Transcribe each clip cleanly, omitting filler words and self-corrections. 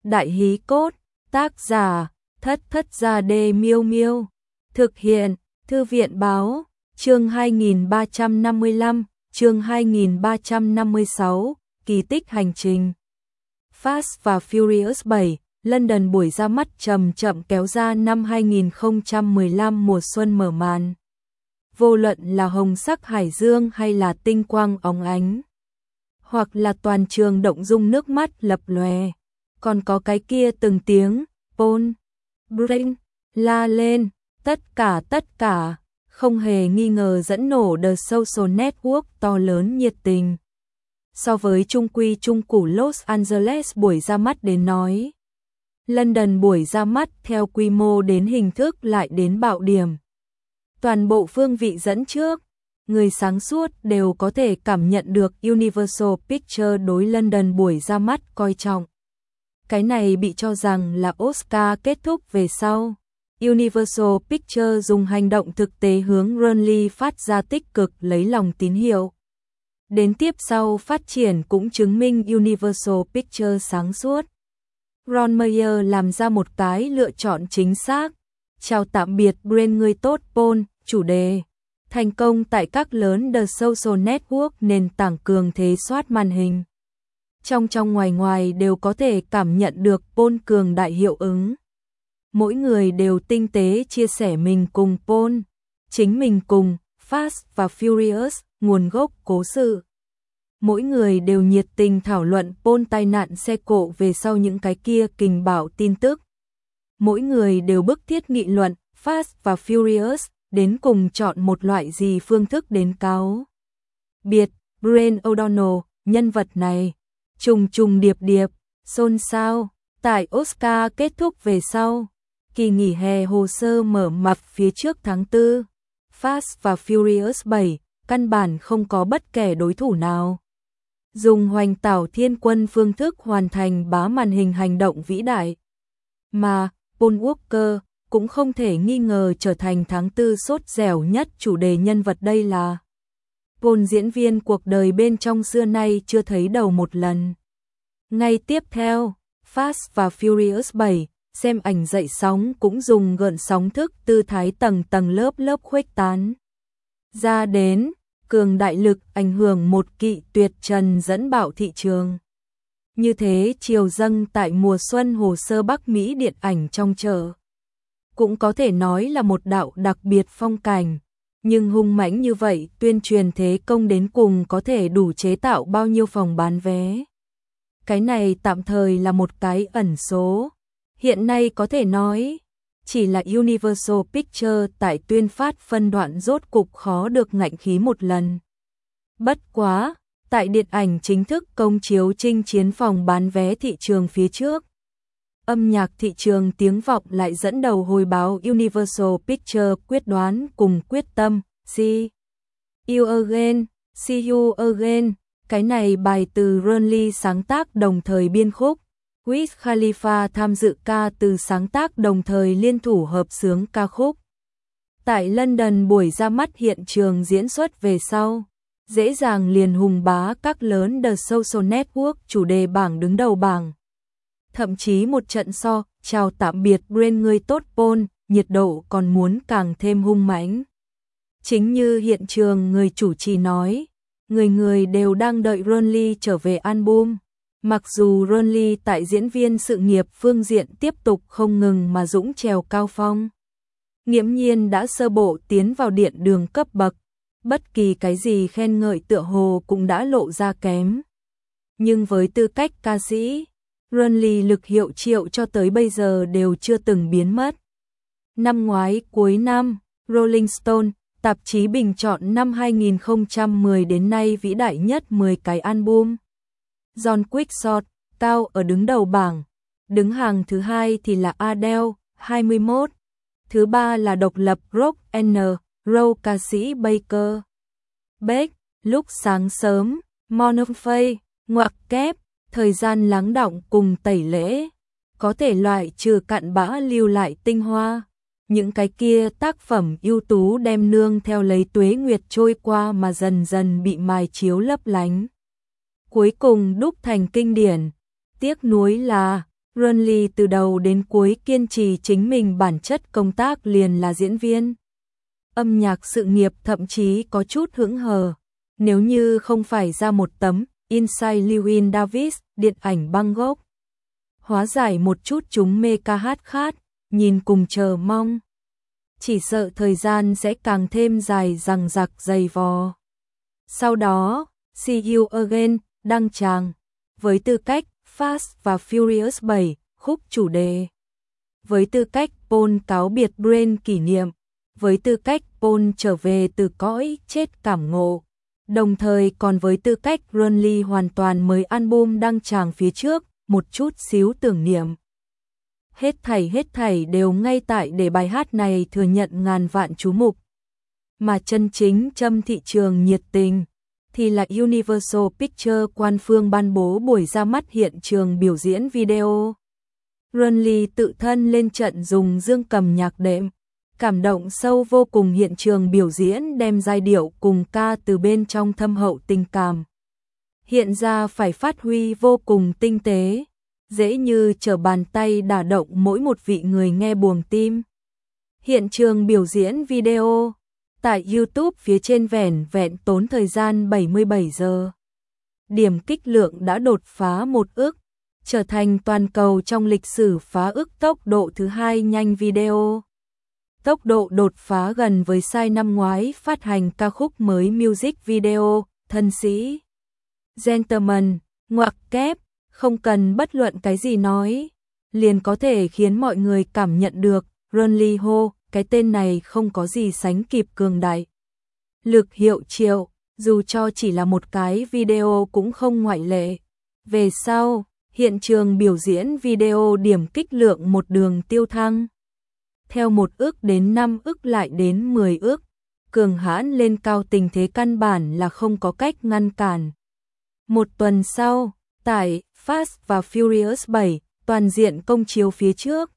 Đại hí cốt, tác giả, Thất Thất Gia Đê Miêu Miêu. Thực hiện, Thư viện Báo, chương 2355, chương 2356, kỳ tích hành trình. Fast và Furious 7, London buổi ra mắt chậm chậm kéo ra năm 2015 mùa xuân mở màn. Vô luận là hồng sắc hải dương hay là tinh quang óng ánh, hoặc là toàn trường động dung nước mắt lập lòe, còn có cái kia từng tiếng Paul, Brain, la lên, tất cả, không hề nghi ngờ dẫn nổ The Social Network to lớn nhiệt tình. So với trung quy trung củ Los Angeles buổi ra mắt đến nói, London buổi ra mắt theo quy mô đến hình thức lại đến bạo điểm. Toàn bộ phương vị dẫn trước, người sáng suốt đều có thể cảm nhận được Universal Pictures đối London buổi ra mắt coi trọng. Cái này bị cho rằng là Oscar kết thúc về sau. Universal Pictures dùng hành động thực tế hướng Burnley phát ra tích cực lấy lòng tín hiệu. Đến tiếp sau phát triển cũng chứng minh Universal Pictures sáng suốt. Ron Meyer làm ra một cái lựa chọn chính xác. Chào tạm biệt Brain người tốt Paul, chủ đề. Thành công tại các lớn The Social Network nền tảng cường thế soát màn hình. Trong ngoài đều có thể cảm nhận được Paul cường đại hiệu ứng. Mỗi người đều tinh tế chia sẻ mình cùng Paul, chính mình cùng Fast và Furious, nguồn gốc cố sự. Mỗi người đều nhiệt tình thảo luận Paul tai nạn xe cộ về sau những cái kia kình bạo tin tức. Mỗi người đều bức thiết nghị luận Fast và Furious đến cùng chọn một loại gì phương thức đến cáo biệt Brian O'Donnell, nhân vật này trùng điệp xôn xao tại Oscar kết thúc về sau. Kỳ nghỉ hè hồ sơ mở mập phía trước tháng 4, Fast và Furious 7 căn bản không có bất kể đối thủ nào. Dùng hoành tảo thiên quân phương thức hoàn thành bá màn hình hành động vĩ đại. Mà Paul Walker cũng không thể nghi ngờ trở thành tháng 4 sốt dẻo nhất chủ đề nhân vật đây là Paul diễn viên cuộc đời bên trong xưa nay chưa thấy đầu một lần. Ngay tiếp theo, Fast và Furious 7 xem ảnh dậy sóng cũng dùng gợn sóng thức tư thái tầng lớp khuếch tán ra đến, cường đại lực ảnh hưởng một kỵ tuyệt trần dẫn bạo thị trường. Như thế chiều dâng tại mùa xuân hồ sơ Bắc Mỹ điện ảnh trong chợ. Cũng có thể nói là một đạo đặc biệt phong cảnh, nhưng hung mãnh như vậy tuyên truyền thế công đến cùng có thể đủ chế tạo bao nhiêu phòng bán vé. Cái này tạm thời là một cái ẩn số. Hiện nay có thể nói, chỉ là Universal Pictures tại tuyên phát phân đoạn rốt cục khó được ngạnh khí một lần. Bất quá, tại điện ảnh chính thức công chiếu chinh chiến phòng bán vé thị trường phía trước, âm nhạc thị trường tiếng vọng lại dẫn đầu hồi báo Universal Pictures quyết đoán cùng quyết tâm, See You Again, cái này bài từ Burnley sáng tác đồng thời biên khúc. Wiz Khalifa tham dự ca từ sáng tác đồng thời liên thủ hợp xướng ca khúc. Tại London buổi ra mắt hiện trường diễn xuất về sau, dễ dàng liền hùng bá các lớn The Social Network chủ đề bảng đứng đầu bảng. Thậm chí một trận chào tạm biệt Brain người tốt Paul, nhiệt độ còn muốn càng thêm hung mãnh. Chính như hiện trường người chủ trì nói, người đều đang đợi Burnley trở về album. Mặc dù Burnley tại diễn viên sự nghiệp phương diện tiếp tục không ngừng mà dũng trèo cao phong, nghiễm nhiên đã sơ bộ tiến vào điện đường cấp bậc, bất kỳ cái gì khen ngợi tựa hồ cũng đã lộ ra kém. Nhưng với tư cách ca sĩ, Burnley lực hiệu triệu cho tới bây giờ đều chưa từng biến mất. Năm ngoái cuối năm, Rolling Stone, tạp chí bình chọn năm 2010 đến nay vĩ đại nhất 10 cái album. John Quickshot, cao ở đứng đầu bảng, đứng hàng thứ hai thì là Adele, 21, thứ ba là độc lập Rock N. Roll ca sĩ Baker Beck, lúc sáng sớm, Monofay, ngoặc kép, thời gian lắng đọng cùng tẩy lễ, có thể loại trừ cặn bã lưu lại tinh hoa. Những cái kia tác phẩm ưu tú đem nương theo lấy tuế nguyệt trôi qua mà dần dần bị mài chiếu lấp lánh. Cuối cùng đúc thành kinh điển. Tiếc nuối là Runly từ đầu đến cuối kiên trì chính mình bản chất công tác liền là diễn viên. Âm nhạc sự nghiệp thậm chí có chút hững hờ. Nếu như không phải ra một tấm Inside Llewyn Davis điện ảnh Bangkok, hóa giải một chút chúng mê ca hát khát, nhìn cùng chờ mong. Chỉ sợ thời gian sẽ càng thêm dài dằng dặc dày vò. Sau đó, See You Again đăng tràng với tư cách Fast và Furious 7 khúc chủ đề, với tư cách Paul cáo biệt Brain kỷ niệm, với tư cách Paul trở về từ cõi chết cảm ngộ, đồng thời còn với tư cách Runly hoàn toàn mới album đăng tràng phía trước, một chút xíu tưởng niệm. Hết thảy đều ngay tại để bài hát này thừa nhận ngàn vạn chú mục. Mà chân chính châm thị trường nhiệt tình thì là Universal Pictures quan phương ban bố buổi ra mắt hiện trường biểu diễn video. Runly tự thân lên trận dùng dương cầm nhạc đệm, cảm động sâu vô cùng hiện trường biểu diễn đem giai điệu cùng ca từ bên trong thâm hậu tình cảm. Hiện ra phải phát huy vô cùng tinh tế, dễ như trở bàn tay đả động mỗi một vị người nghe buồng tim. Hiện trường biểu diễn video tại YouTube phía trên vẻn vẹn tốn thời gian 77 giờ. Điểm kích lượng đã đột phá 1 ức, trở thành toàn cầu trong lịch sử phá ức tốc độ thứ 2 nhanh video. Tốc độ đột phá gần với Psy năm ngoái phát hành ca khúc mới music video, Thân sĩ. Gentleman, ngoặc kép, không cần bất luận cái gì nói, liền có thể khiến mọi người cảm nhận được, Runly Ho, cái tên này không có gì sánh kịp cường đại. Lực hiệu triệu, dù cho chỉ là một cái video cũng không ngoại lệ. Về sau, hiện trường biểu diễn video điểm kích lượng một đường tiêu thăng. Theo 1 ức đến 5 ức lại đến 10 ức, cường hãn lên cao tình thế căn bản là không có cách ngăn cản. Một tuần sau, tại Fast và Furious 7, toàn diện công chiếu phía trước,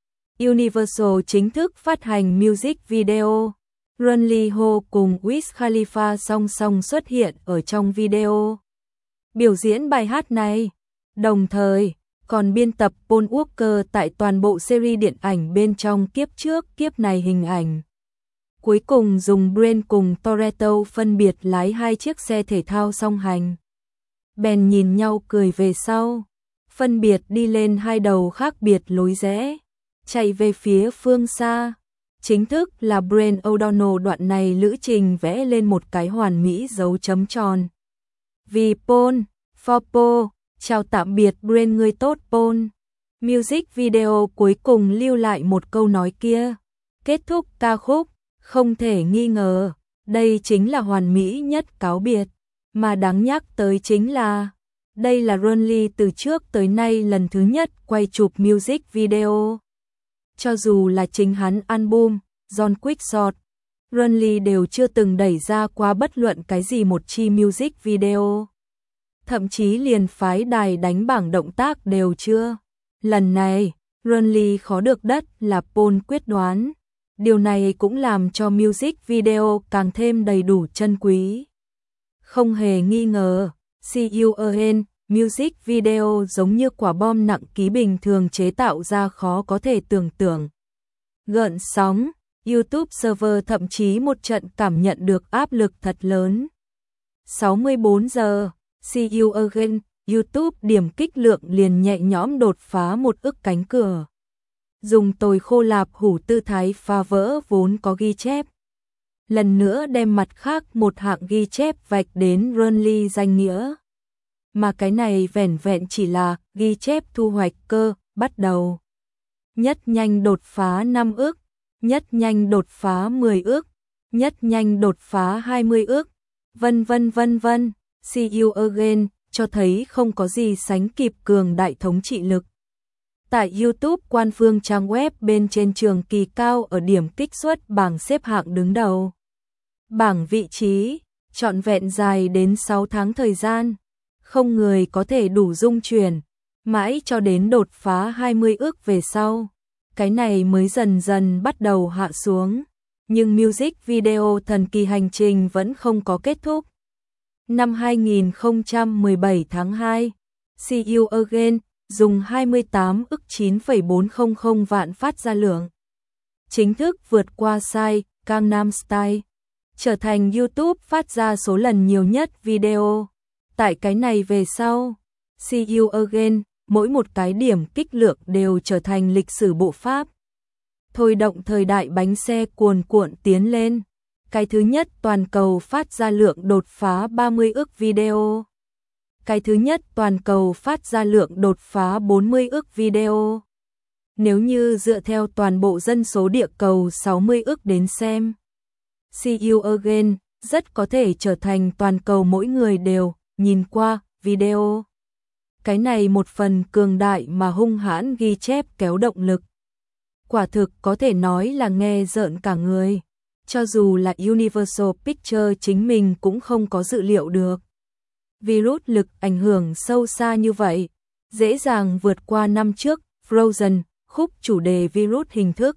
Universal chính thức phát hành music video. Runly Ho cùng Wiz Khalifa song song xuất hiện ở trong video, biểu diễn bài hát này. Đồng thời, còn biên tập Paul Walker tại toàn bộ series điện ảnh bên trong kiếp trước kiếp này hình ảnh. Cuối cùng dùng Brain cùng Toretto phân biệt lái 2 chiếc xe thể thao song hành. Bèn nhìn nhau cười về sau, phân biệt đi lên 2 đầu khác biệt lối rẽ, chạy về phía phương xa. Chính thức là Brain O'Donnell đoạn này lữ trình vẽ lên một cái hoàn mỹ dấu chấm tròn. Vì Paul, for Paul, chào tạm biệt Brain người tốt Paul. Music video cuối cùng lưu lại một câu nói kia. Kết thúc ca khúc, không thể nghi ngờ, đây chính là hoàn mỹ nhất cáo biệt. Mà đáng nhắc tới chính là, đây là Runly từ trước tới nay lần thứ nhất quay chụp music video. Cho dù là chính hắn album, John Quick Shot, Runly đều chưa từng đẩy ra qua bất luận cái gì một chi music video. Thậm chí liền phái đài đánh bảng động tác đều chưa. Lần này, Runly khó được đất là Paul quyết đoán. Điều này cũng làm cho music video càng thêm đầy đủ chân quý. Không hề nghi ngờ, See You Again, music video giống như quả bom nặng ký bình thường chế tạo ra khó có thể tưởng tượng. Gợn sóng, YouTube server thậm chí một trận cảm nhận được áp lực thật lớn. 64 giờ, See You Again, YouTube điểm kích lượng liền nhẹ nhõm đột phá 1 ức cánh cửa. Dùng tồi khô lạp hủ tư thái phá vỡ vốn có ghi chép. Lần nữa đem mặt khác một hạng ghi chép vạch đến Runly danh nghĩa. Mà cái này vẻn vẹn chỉ là ghi chép thu hoạch cơ, bắt đầu. Nhất nhanh đột phá 5 ức, nhất nhanh đột phá 10 ức, nhất nhanh đột phá 20 ức, vân vân vân vân. See You Again cho thấy không có gì sánh kịp cường đại thống trị lực. Tại YouTube quan phương trang web bên trên trường kỳ cao ở điểm kích xuất bảng xếp hạng đứng đầu. Bảng vị trí, trọn vẹn dài đến 6 tháng thời gian, không người có thể đủ dung chuyển, mãi cho đến đột phá 20 ức về sau. Cái này mới dần dần bắt đầu hạ xuống, nhưng music video thần kỳ hành trình vẫn không có kết thúc. Năm 2017 tháng 2, See You Again, dùng 28 ức 9,400 vạn phát ra lượng. Chính thức vượt qua size Gangnam Style, trở thành YouTube phát ra số lần nhiều nhất video. Tại cái này về sau, See You Again, mỗi một cái điểm kích lượng đều trở thành lịch sử bộ pháp. Thôi động thời đại bánh xe cuồn cuộn tiến lên. Cái thứ nhất toàn cầu phát ra lượng đột phá 30 ức video. Cái thứ nhất toàn cầu phát ra lượng đột phá 40 ức video. Nếu như dựa theo toàn bộ dân số địa cầu 60 ức đến xem, See You Again rất có thể trở thành toàn cầu mỗi người đều nhìn qua video. Cái này một phần cường đại mà hung hãn ghi chép kéo động lực. Quả thực có thể nói là nghe rợn cả người. Cho dù là Universal Pictures chính mình cũng không có dự liệu được. Virus lực ảnh hưởng sâu xa như vậy, dễ dàng vượt qua năm trước Frozen, khúc chủ đề virus hình thức.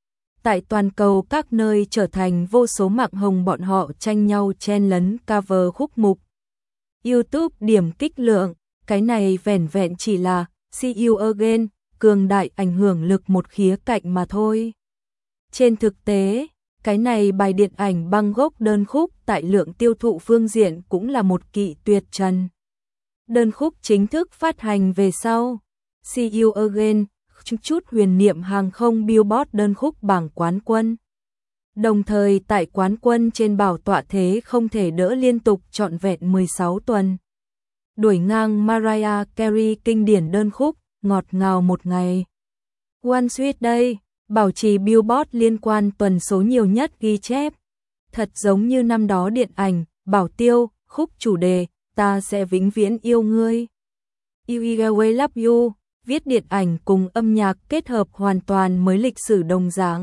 Tại toàn cầu các nơi trở thành vô số mạng hồng bọn họ tranh nhau chen lấn cover khúc mục. YouTube điểm kích lượng, cái này vẻn vẹn chỉ là See You Again, cường đại ảnh hưởng lực một khía cạnh mà thôi. Trên thực tế, cái này bài điện ảnh băng gốc đơn khúc tại lượng tiêu thụ phương diện cũng là một kỵ tuyệt trần. Đơn khúc chính thức phát hành về sau, See You Again, chút huyền niệm hàng không Billboard đơn khúc bảng quán quân. Đồng thời tại quán quân trên bảo tọa thế không thể đỡ liên tục trọn vẹn 16 tuần. Đuổi ngang Mariah Carey kinh điển đơn khúc ngọt ngào một ngày. One Sweet Day bảo trì Billboard liên quan tuần số nhiều nhất ghi chép. Thật giống như năm đó điện ảnh Bảo Tiêu, khúc chủ đề Ta sẽ vĩnh viễn yêu ngươi. You Will Love You, viết điện ảnh cùng âm nhạc kết hợp hoàn toàn mới lịch sử đồng dạng.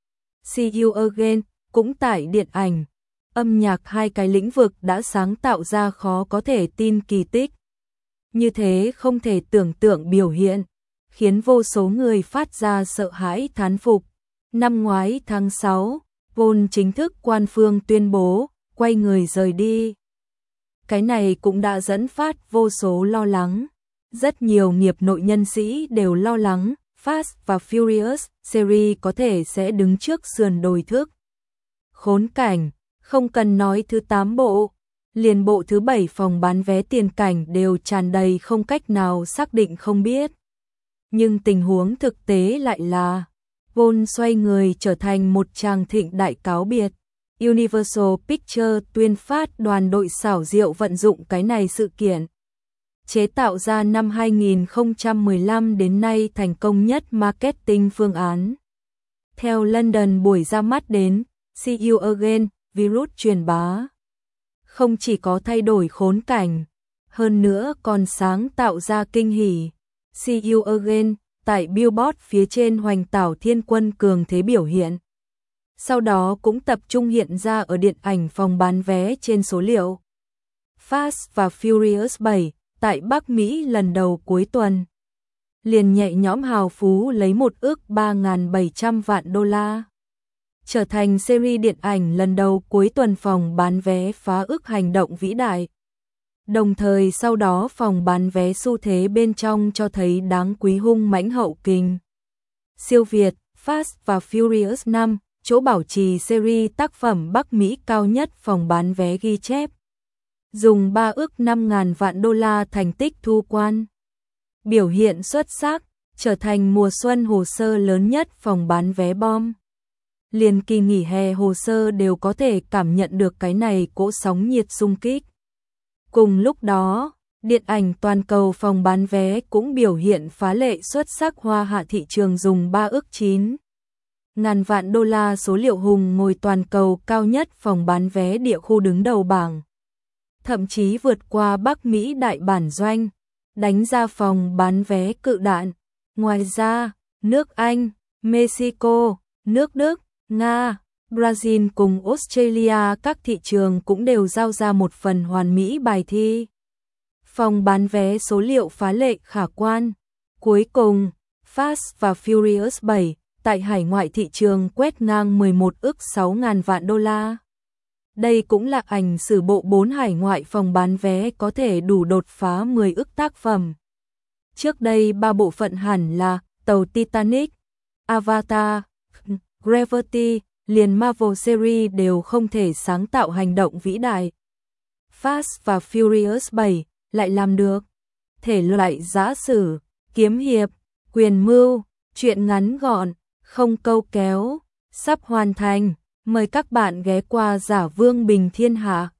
See You Again cũng tại điện ảnh, âm nhạc hai cái lĩnh vực đã sáng tạo ra khó có thể tin kỳ tích. Như thế không thể tưởng tượng biểu hiện, khiến vô số người phát ra sợ hãi thán phục. Năm ngoái tháng 6, Paul chính thức quan phương tuyên bố, quay người rời đi. Cái này cũng đã dẫn phát vô số lo lắng. Rất nhiều nghiệp nội nhân sĩ đều lo lắng, Fast và Furious series có thể sẽ đứng trước sườn đồi thước. Khốn cảnh, không cần nói thứ 8 bộ, liền bộ thứ 7 phòng bán vé tiền cảnh đều tràn đầy không cách nào xác định không biết. Nhưng tình huống thực tế lại là, Paul xoay người trở thành một tràng thịnh đại cáo biệt. Universal Pictures tuyên phát đoàn đội xảo diệu vận dụng cái này sự kiện. Chế tạo ra năm 2015 đến nay thành công nhất marketing phương án. Theo London buổi ra mắt đến, See You Again, virus truyền bá. Không chỉ có thay đổi khốn cảnh, hơn nữa còn sáng tạo ra kinh hỉ. See You Again, tại Billboard phía trên hoành tảo thiên quân cường thế biểu hiện. Sau đó cũng tập trung hiện ra ở điện ảnh phòng bán vé trên số liệu. Fast và Furious 7 tại Bắc Mỹ lần đầu cuối tuần, liền nhẹ nhõm hào phú lấy 1 ức 3.700 vạn đô la. Trở thành series điện ảnh lần đầu cuối tuần phòng bán vé phá ức hành động vĩ đại. Đồng thời sau đó phòng bán vé xu thế bên trong cho thấy đáng quý hung mãnh hậu kình. Siêu Việt, Fast và Furious 5, chỗ bảo trì series tác phẩm Bắc Mỹ cao nhất phòng bán vé ghi chép. Dùng 3 ức 5.000 vạn đô la thành tích thu quan. Biểu hiện xuất sắc, trở thành mùa xuân hồ sơ lớn nhất phòng bán vé bom. Liền kỳ nghỉ hè hồ sơ đều có thể cảm nhận được cái này cỗ sóng nhiệt xung kích. Cùng lúc đó, điện ảnh toàn cầu phòng bán vé cũng biểu hiện phá lệ xuất sắc hoa hạ thị trường dùng 3 ức 9.000 vạn đô la số liệu hùng ngồi toàn cầu cao nhất phòng bán vé địa khu đứng đầu bảng. Thậm chí vượt qua Bắc Mỹ đại bản doanh, đánh ra phòng bán vé cự đạn. Ngoài ra, nước Anh, Mexico, nước Đức, Nga, Brazil cùng Australia các thị trường cũng đều giao ra một phần hoàn mỹ bài thi. Phòng bán vé số liệu phá lệ khả quan. Cuối cùng, Fast và Furious 7 tại hải ngoại thị trường quét ngang 11 ức 6.000 vạn đô la. Đây cũng là ảnh sử bộ 4 hải ngoại phòng bán vé có thể đủ đột phá 10 ức tác phẩm. Trước đây 3 bộ phận hẳn là tàu Titanic, Avatar, Gravity, liền Marvel Series đều không thể sáng tạo hành động vĩ đại. Fast và Furious 7 lại làm được. Thể loại giã sử, kiếm hiệp, quyền mưu, truyện ngắn gọn, không câu kéo, sắp hoàn thành. Mời các bạn ghé qua Giả Vương Bình Thiên Hạ.